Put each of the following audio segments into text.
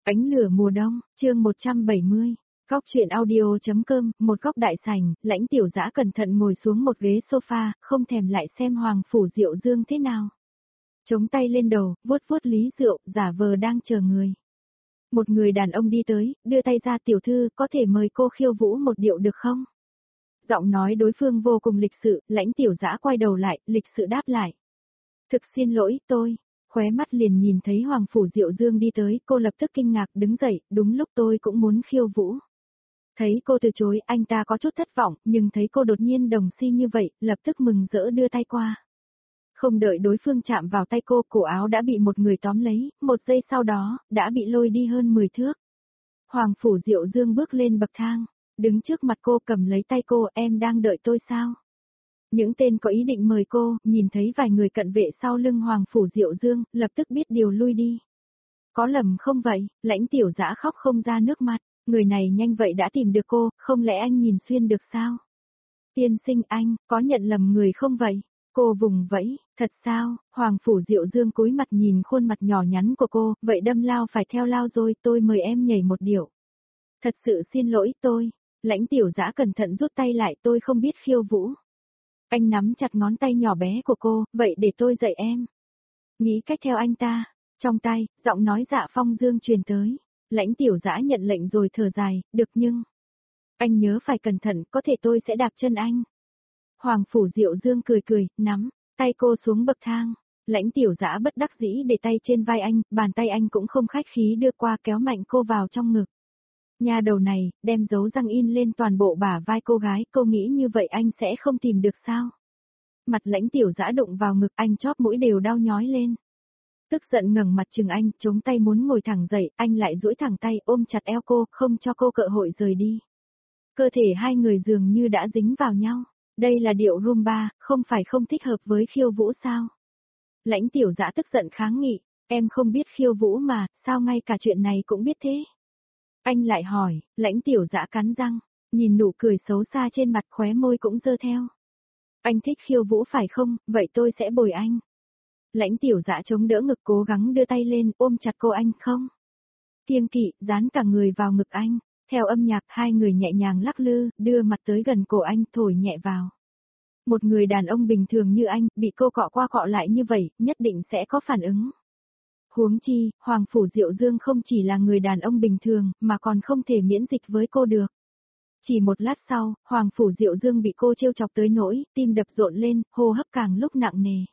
Ánh lửa mùa đông, chương 170. Góc truyện audio.com, một góc đại sảnh, Lãnh Tiểu Dã cẩn thận ngồi xuống một ghế sofa, không thèm lại xem Hoàng Phủ Diệu Dương thế nào. Chống tay lên đầu, vuốt vuốt lý rượu, giả vờ đang chờ người. Một người đàn ông đi tới, đưa tay ra, tiểu thư, có thể mời cô khiêu vũ một điệu được không? Giọng nói đối phương vô cùng lịch sự, Lãnh Tiểu Dã quay đầu lại, lịch sự đáp lại. Thực xin lỗi, tôi. Khóe mắt liền nhìn thấy Hoàng Phủ Diệu Dương đi tới, cô lập tức kinh ngạc đứng dậy, đúng lúc tôi cũng muốn khiêu vũ. Thấy cô từ chối, anh ta có chút thất vọng, nhưng thấy cô đột nhiên đồng si như vậy, lập tức mừng rỡ đưa tay qua. Không đợi đối phương chạm vào tay cô, cổ áo đã bị một người tóm lấy, một giây sau đó, đã bị lôi đi hơn 10 thước. Hoàng Phủ Diệu Dương bước lên bậc thang, đứng trước mặt cô cầm lấy tay cô, em đang đợi tôi sao? Những tên có ý định mời cô, nhìn thấy vài người cận vệ sau lưng Hoàng Phủ Diệu Dương, lập tức biết điều lui đi. Có lầm không vậy, Lãnh Tiểu Dã khóc không ra nước mắt, người này nhanh vậy đã tìm được cô, không lẽ anh nhìn xuyên được sao? Tiên sinh anh, có nhận lầm người không vậy? Cô vùng vẫy, thật sao? Hoàng Phủ Diệu Dương cúi mặt nhìn khuôn mặt nhỏ nhắn của cô, vậy đâm lao phải theo lao rồi, tôi mời em nhảy một điệu. Thật sự xin lỗi tôi. Lãnh Tiểu Dã cẩn thận rút tay lại, tôi không biết khiêu vũ. Anh nắm chặt ngón tay nhỏ bé của cô, vậy để tôi dạy em. Nghĩ cách theo anh ta. Trong tay, giọng nói Dạ Phong Dương truyền tới. Lãnh Tiểu Dã nhận lệnh rồi thở dài, được nhưng... Anh nhớ phải cẩn thận, có thể tôi sẽ đạp chân anh. Hoàng Phủ Diệu Dương cười cười, nắm tay cô xuống bậc thang. Lãnh Tiểu Dã bất đắc dĩ để tay trên vai anh, bàn tay anh cũng không khách khí đưa qua kéo mạnh cô vào trong ngực. Nhà đầu này, đem dấu răng in lên toàn bộ bả vai cô gái, cô nghĩ như vậy anh sẽ không tìm được sao? Mặt Lãnh Tiểu Dã đụng vào ngực anh, chóp mũi đều đau nhói lên. Tức giận ngẩng mặt chừng anh, chống tay muốn ngồi thẳng dậy, anh lại duỗi thẳng tay ôm chặt eo cô, không cho cô cơ hội rời đi. Cơ thể hai người dường như đã dính vào nhau. Đây là điệu Rumba, không phải không thích hợp với khiêu vũ sao? Lãnh Tiểu Dã tức giận kháng nghị, em không biết khiêu vũ mà, sao ngay cả chuyện này cũng biết thế? Anh lại hỏi, Lãnh Tiểu Dã cắn răng, nhìn nụ cười xấu xa trên mặt, khóe môi cũng giơ theo. Anh thích khiêu vũ phải không, vậy tôi sẽ bồi anh. Lãnh Tiểu Dã chống đỡ ngực cố gắng đưa tay lên ôm chặt cô anh không. Kiêng kỵ, dán cả người vào ngực anh, theo âm nhạc hai người nhẹ nhàng lắc lư, đưa mặt tới gần cổ anh thổi nhẹ vào. Một người đàn ông bình thường như anh, bị cô cọ qua cọ lại như vậy, nhất định sẽ có phản ứng. Huống chi, Hoàng Phủ Diệu Dương không chỉ là người đàn ông bình thường, mà còn không thể miễn dịch với cô được. Chỉ một lát sau, Hoàng Phủ Diệu Dương bị cô trêu chọc tới nỗi, tim đập rộn lên, hô hấp càng lúc nặng nề.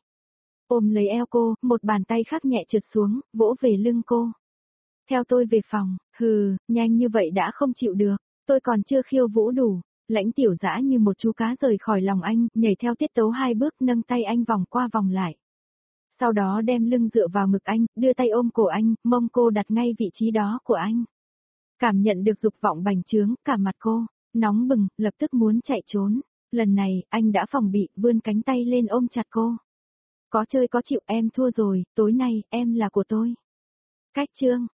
Ôm lấy eo cô, một bàn tay khác nhẹ trượt xuống, vỗ về lưng cô. Theo tôi về phòng, nhanh như vậy đã không chịu được, tôi còn chưa khiêu vũ đủ. Lãnh Tiểu Dã như một chú cá rời khỏi lòng anh, nhảy theo tiết tấu hai bước nâng tay anh vòng qua vòng lại. Sau đó đem lưng dựa vào ngực anh, đưa tay ôm cổ anh, mông cô đặt ngay vị trí đó của anh. Cảm nhận được dục vọng bành trướng, cả mặt cô, nóng bừng, lập tức muốn chạy trốn. Lần này, anh đã phòng bị, vươn cánh tay lên ôm chặt cô. Có chơi có chịu, em thua rồi, tối nay, em là của tôi. Cách chương.